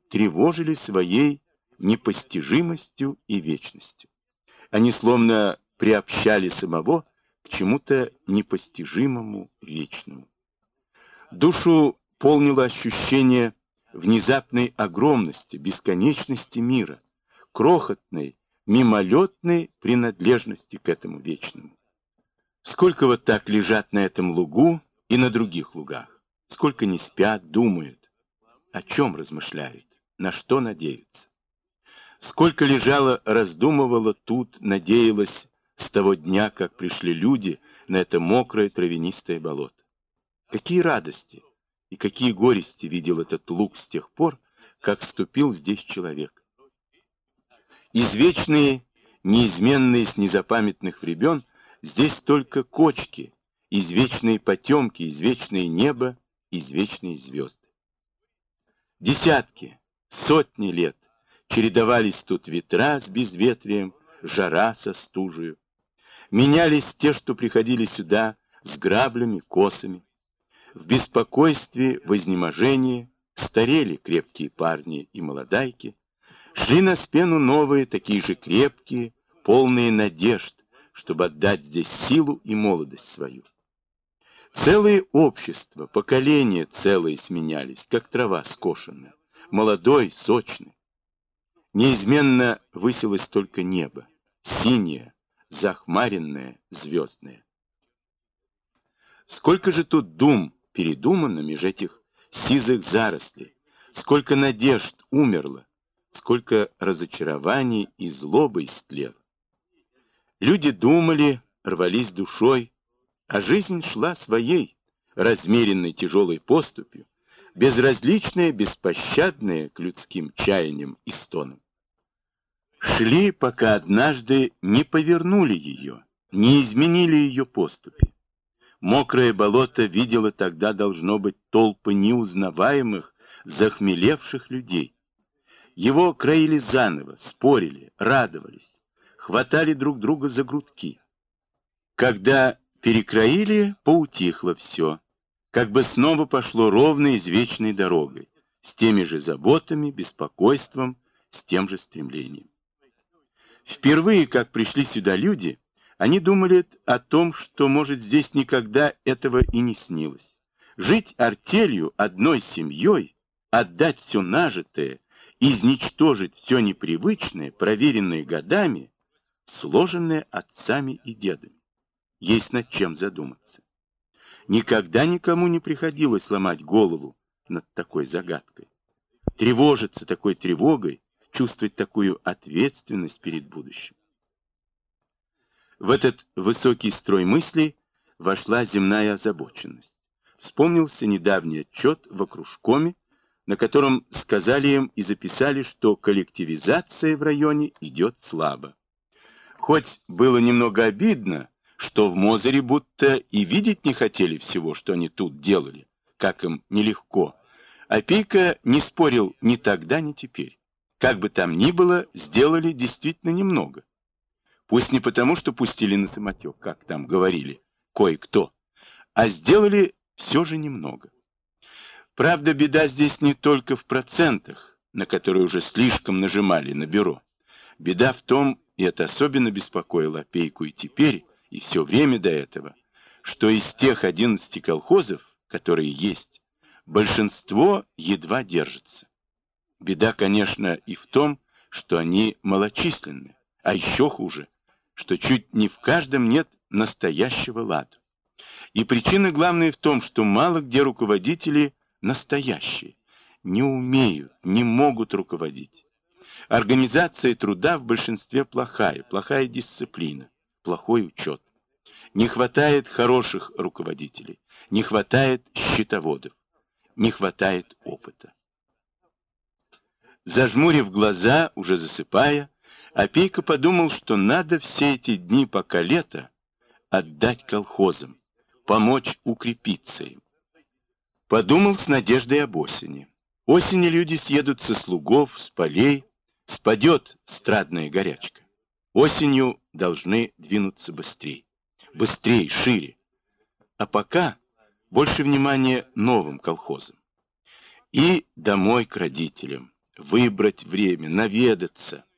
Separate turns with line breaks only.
тревожили своей непостижимостью и вечностью. Они словно приобщали самого к чему-то непостижимому, вечному. Душу полнило ощущение внезапной огромности, бесконечности мира, крохотной, мимолетной принадлежности к этому вечному. Сколько вот так лежат на этом лугу и на других лугах, сколько не спят, думают, о чем размышляют, на что надеются. Сколько лежало, раздумывало тут, надеялось с того дня, как пришли люди на это мокрое травянистое болото. Какие радости и какие горести видел этот луг с тех пор, как вступил здесь человек. Извечные, неизменные с незапамятных времен, здесь только кочки, извечные потемки, извечное небо, извечные звезды. Десятки, сотни лет чередовались тут ветра с безветрием, жара со стужею. Менялись те, что приходили сюда с граблями, косами. В беспокойстве, в изнеможении старели крепкие парни и молодайки, шли на смену новые, такие же крепкие, полные надежд, чтобы отдать здесь силу и молодость свою. Целые общества, поколения целые сменялись, как трава скошенная, молодой, сочный. Неизменно высилось только небо, синее, захмаренное, звездное. Сколько же тут дум передумано меж этих сизых зарослей, сколько надежд умерло, сколько разочарований и злобы истлело. Люди думали, рвались душой, а жизнь шла своей, размеренной тяжелой поступью, безразличная, беспощадная к людским чаяниям и стонам. Шли, пока однажды не повернули ее, не изменили ее поступи. Мокрое болото видело тогда, должно быть, толпы неузнаваемых, захмелевших людей. Его краили заново, спорили, радовались, хватали друг друга за грудки. Когда перекроили, поутихло все, как бы снова пошло ровной извечной дорогой, с теми же заботами, беспокойством, с тем же стремлением. Впервые, как пришли сюда люди, они думали о том, что, может, здесь никогда этого и не снилось. Жить артелью, одной семьей, отдать все нажитое, изничтожить все непривычное, проверенное годами, сложенное отцами и дедами. Есть над чем задуматься. Никогда никому не приходилось ломать голову над такой загадкой, тревожиться такой тревогой, чувствовать такую ответственность перед будущим. В этот высокий строй мыслей вошла земная озабоченность. Вспомнился недавний отчет в окружкоме, на котором сказали им и записали, что коллективизация в районе идет слабо. Хоть было немного обидно, что в Мозыре будто и видеть не хотели всего, что они тут делали, как им нелегко. Опейка не спорил ни тогда, ни теперь. Как бы там ни было, сделали действительно немного. Пусть не потому, что пустили на самотек, как там говорили кое-кто, а сделали все же немного. Правда, беда здесь не только в процентах, на которые уже слишком нажимали на бюро. Беда в том, и это особенно беспокоило Опейку и теперь, и все время до этого, что из тех 11 колхозов, которые есть, большинство едва держится. Беда, конечно, и в том, что они малочисленны, а еще хуже, что чуть не в каждом нет настоящего ладу. И причина главная в том, что мало где руководители настоящие, не умеют, не могут руководить. Организация труда в большинстве плохая, плохая дисциплина, плохой учет. Не хватает хороших руководителей, не хватает счетоводов, не хватает опыта. Зажмурив глаза, уже засыпая, Опейка подумал, что надо все эти дни, пока лето, отдать колхозам, помочь укрепиться им. Подумал с надеждой об осени. Осенью люди съедут со слугов, с полей, спадет страдная горячка. Осенью должны двинуться быстрее, быстрее, шире. А пока больше внимания новым колхозам. И домой к родителям, выбрать время, наведаться.